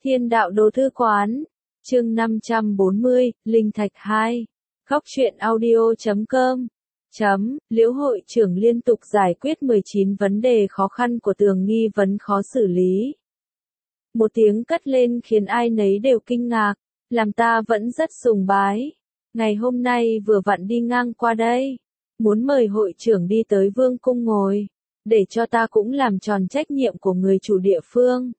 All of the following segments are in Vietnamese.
Thiên đạo đồ thư quán, chương 540, Linh Thạch 2, Góc truyện audio.com. Liễu hội trưởng liên tục giải quyết 19 vấn đề khó khăn của tường nghi vấn khó xử lý. Một tiếng cất lên khiến ai nấy đều kinh ngạc, làm ta vẫn rất sùng bái. Ngày hôm nay vừa vặn đi ngang qua đây, muốn mời hội trưởng đi tới vương cung ngồi, để cho ta cũng làm tròn trách nhiệm của người chủ địa phương.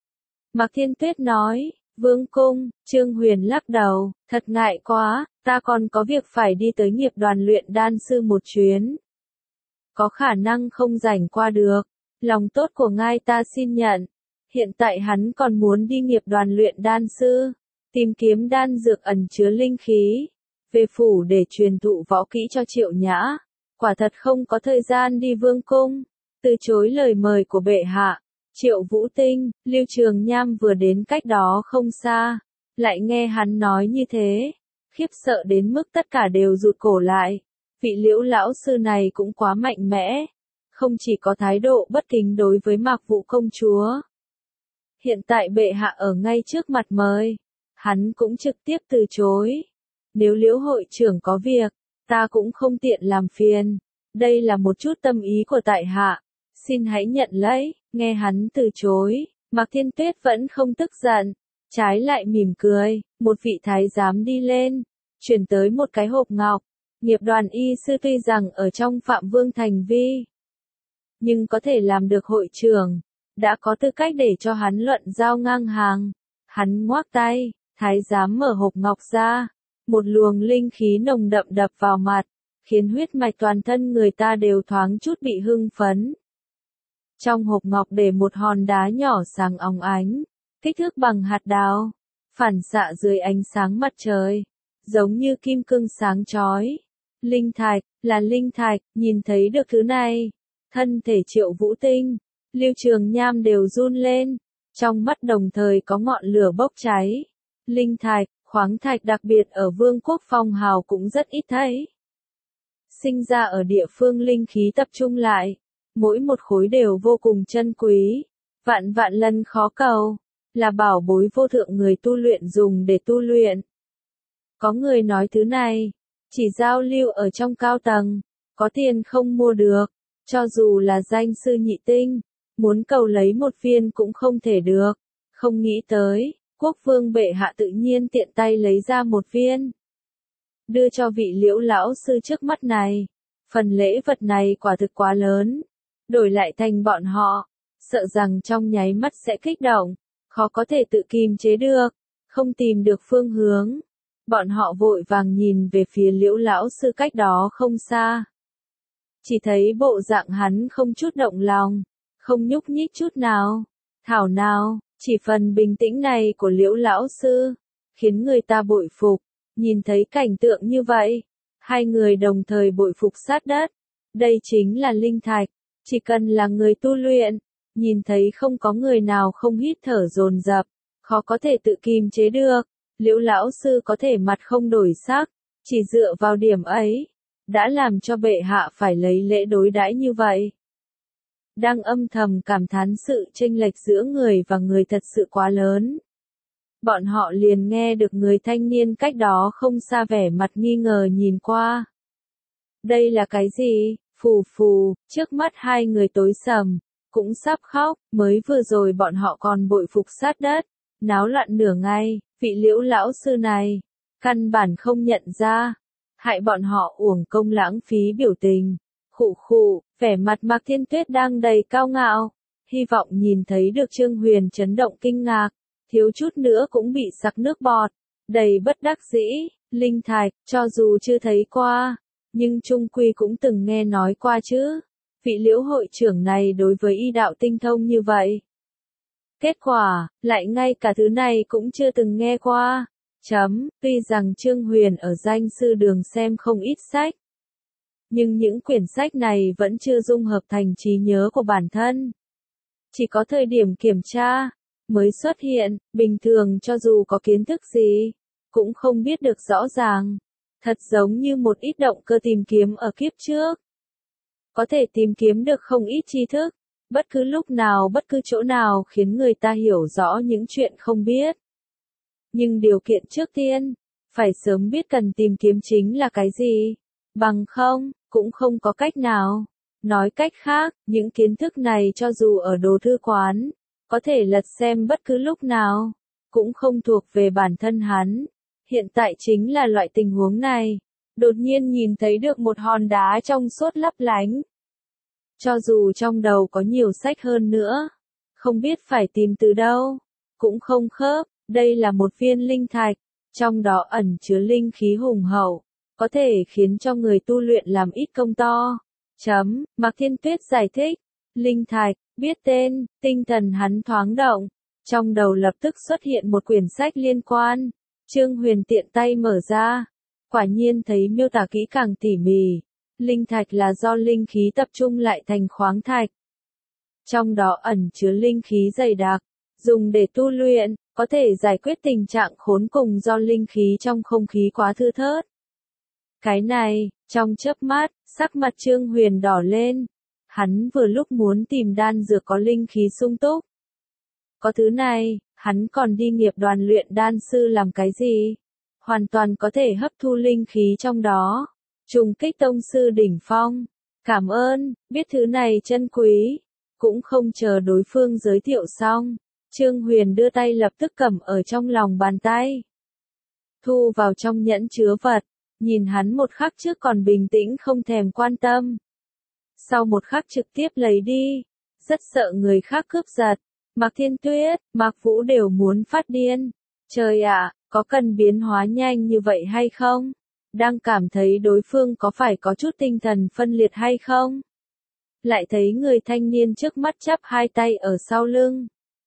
Mạc Thiên Tuyết nói, vương cung, Trương Huyền lắc đầu, thật ngại quá, ta còn có việc phải đi tới nghiệp đoàn luyện đan sư một chuyến. Có khả năng không rảnh qua được, lòng tốt của ngài ta xin nhận. Hiện tại hắn còn muốn đi nghiệp đoàn luyện đan sư, tìm kiếm đan dược ẩn chứa linh khí, về phủ để truyền thụ võ kỹ cho Triệu Nhã. Quả thật không có thời gian đi vương cung, từ chối lời mời của bệ hạ. Triệu Vũ Tinh, Lưu Trường Nham vừa đến cách đó không xa, lại nghe hắn nói như thế, khiếp sợ đến mức tất cả đều rụt cổ lại. Vị Liễu lão sư này cũng quá mạnh mẽ, không chỉ có thái độ bất kính đối với Mạc Vũ công chúa. Hiện tại bệ hạ ở ngay trước mặt mời, hắn cũng trực tiếp từ chối. Nếu Liễu hội trưởng có việc, ta cũng không tiện làm phiền, đây là một chút tâm ý của tại hạ, xin hãy nhận lấy. Nghe hắn từ chối, Mạc Thiên Tuyết vẫn không tức giận, trái lại mỉm cười. Một vị thái giám đi lên, chuyển tới một cái hộp ngọc. Nghiệp đoàn y sư tuy rằng ở trong phạm vương thành vi, nhưng có thể làm được hội trưởng, đã có tư cách để cho hắn luận giao ngang hàng. Hắn ngoác tay, thái giám mở hộp ngọc ra, một luồng linh khí nồng đậm đập vào mặt, khiến huyết mạch toàn thân người ta đều thoáng chút bị hưng phấn. Trong hộp ngọc để một hòn đá nhỏ sáng óng ánh, kích thước bằng hạt đào, phản xạ dưới ánh sáng mặt trời, giống như kim cương sáng chói. Linh thạch, là linh thạch, nhìn thấy được thứ này, thân thể Triệu Vũ Tinh, Lưu Trường Nham đều run lên, trong mắt đồng thời có ngọn lửa bốc cháy. Linh thạch, khoáng thạch đặc biệt ở Vương quốc phong hào cũng rất ít thấy. Sinh ra ở địa phương linh khí tập trung lại, mỗi một khối đều vô cùng chân quý, vạn vạn lần khó cầu, là bảo bối vô thượng người tu luyện dùng để tu luyện. Có người nói thứ này, chỉ giao lưu ở trong cao tầng, có tiền không mua được, cho dù là danh sư nhị tinh, muốn cầu lấy một viên cũng không thể được. Không nghĩ tới, quốc vương bệ hạ tự nhiên tiện tay lấy ra một viên, đưa cho vị Liễu lão sư trước mắt này. Phần lễ vật này quả thực quá lớn, đổi lại thành bọn họ, sợ rằng trong nháy mắt sẽ kích động, khó có thể tự kìm chế được, không tìm được phương hướng. Bọn họ vội vàng nhìn về phía Liễu lão sư cách đó không xa. Chỉ thấy bộ dạng hắn không chút động lòng, không nhúc nhích chút nào. Thảo nào, chỉ phần bình tĩnh này của Liễu lão sư, khiến người ta bội phục. Nhìn thấy cảnh tượng như vậy, hai người đồng thời bội phục sát đất. Đây chính là linh thạch, chỉ cần là người tu luyện, nhìn thấy không có người nào không hít thở dồn dập, khó có thể tự kìm chế được. Liễu lão sư có thể mặt không đổi sắc, chỉ dựa vào điểm ấy, đã làm cho bệ hạ phải lấy lễ đối đãi như vậy. Đang âm thầm cảm thán sự chênh lệch giữa người và người thật sự quá lớn. Bọn họ liền nghe được người thanh niên cách đó không xa vẻ mặt nghi ngờ nhìn qua. Đây là cái gì? Phù phù, trước mắt hai người tối sầm, cũng sắp khóc. Mới vừa rồi bọn họ còn bội phục sát đất, náo loạn nửa ngày, vị Liễu lão sư này, căn bản không nhận ra, hại bọn họ uổng công lãng phí biểu tình. Khụ khụ, vẻ mặt Mạc Thiên Tuyết đang đầy cao ngạo, hy vọng nhìn thấy được Trương Huyền chấn động kinh ngạc, thiếu chút nữa cũng bị sặc nước bọt, đầy bất đắc dĩ. Linh thạch, cho dù chưa thấy qua, nhưng chung quy cũng từng nghe nói qua chứ. Vị Liễu hội trưởng này đối với y đạo tinh thông như vậy. Kết quả, lại ngay cả thứ này cũng chưa từng nghe qua. Tuy rằng Trương Huyền ở danh sư đường xem không ít sách, nhưng những quyển sách này vẫn chưa dung hợp thành trí nhớ của bản thân. Chỉ có thời điểm kiểm tra, mới xuất hiện, bình thường cho dù có kiến thức gì, cũng không biết được rõ ràng. Thật giống như một ít động cơ tìm kiếm ở kiếp trước. Có thể tìm kiếm được không ít tri thức, bất cứ lúc nào bất cứ chỗ nào khiến người ta hiểu rõ những chuyện không biết. Nhưng điều kiện trước tiên, phải sớm biết cần tìm kiếm chính là cái gì, bằng không, cũng không có cách nào. Nói cách khác, những kiến thức này cho dù ở đồ thư quán, có thể lật xem bất cứ lúc nào, cũng không thuộc về bản thân hắn. Hiện tại chính là loại tình huống này, đột nhiên nhìn thấy được một hòn đá trong suốt lấp lánh. Cho dù trong đầu có nhiều sách hơn nữa, không biết phải tìm từ đâu, cũng không khớp, đây là một viên linh thạch, trong đó ẩn chứa linh khí hùng hậu, có thể khiến cho người tu luyện làm ít công to. Mạc Thiên Tuyết giải thích, linh thạch, biết tên, tinh thần hắn thoáng động, trong đầu lập tức xuất hiện một quyển sách liên quan. Trương Huyền tiện tay mở ra, quả nhiên thấy miêu tả kỹ càng tỉ mỉ. Linh thạch là do linh khí tập trung lại thành khoáng thạch. Trong đó ẩn chứa linh khí dày đặc, dùng để tu luyện, có thể giải quyết tình trạng khốn cùng do linh khí trong không khí quá thưa thớt. Cái này, trong chớp mắt, sắc mặt Trương Huyền đỏ lên. Hắn vừa lúc muốn tìm đan dược có linh khí sung túc. Có thứ này, hắn còn đi nghiệp đoàn luyện đan sư làm cái gì? Hoàn toàn có thể hấp thu linh khí trong đó. Trùng kích tông sư đỉnh phong. Cảm ơn, biết thứ này chân quý. Cũng không chờ đối phương giới thiệu xong. Trương Huyền đưa tay lập tức cầm ở trong lòng bàn tay. Thu vào trong nhẫn chứa vật. Nhìn hắn một khắc trước còn bình tĩnh không thèm quan tâm. Sau một khắc trực tiếp lấy đi. Rất sợ người khác cướp giật. Mạc Thiên Tuyết, Mạc Vũ đều muốn phát điên. Trời ạ, có cần biến hóa nhanh như vậy hay không? Đang cảm thấy đối phương có phải có chút tinh thần phân liệt hay không? Lại thấy người thanh niên trước mắt chắp hai tay ở sau lưng.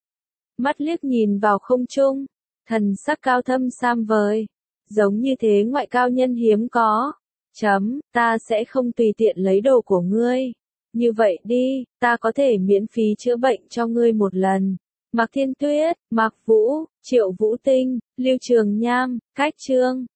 Mắt liếc nhìn vào không trung. Thần sắc cao thâm sam vời. Giống như thế ngoại cao nhân hiếm có. Ta sẽ không tùy tiện lấy đồ của ngươi. Như vậy đi, ta có thể miễn phí chữa bệnh cho ngươi một lần. Mạc Thiên Tuyết, Mạc Vũ, Triệu Vũ Tinh, Lưu Trường Nham, Cách Trương.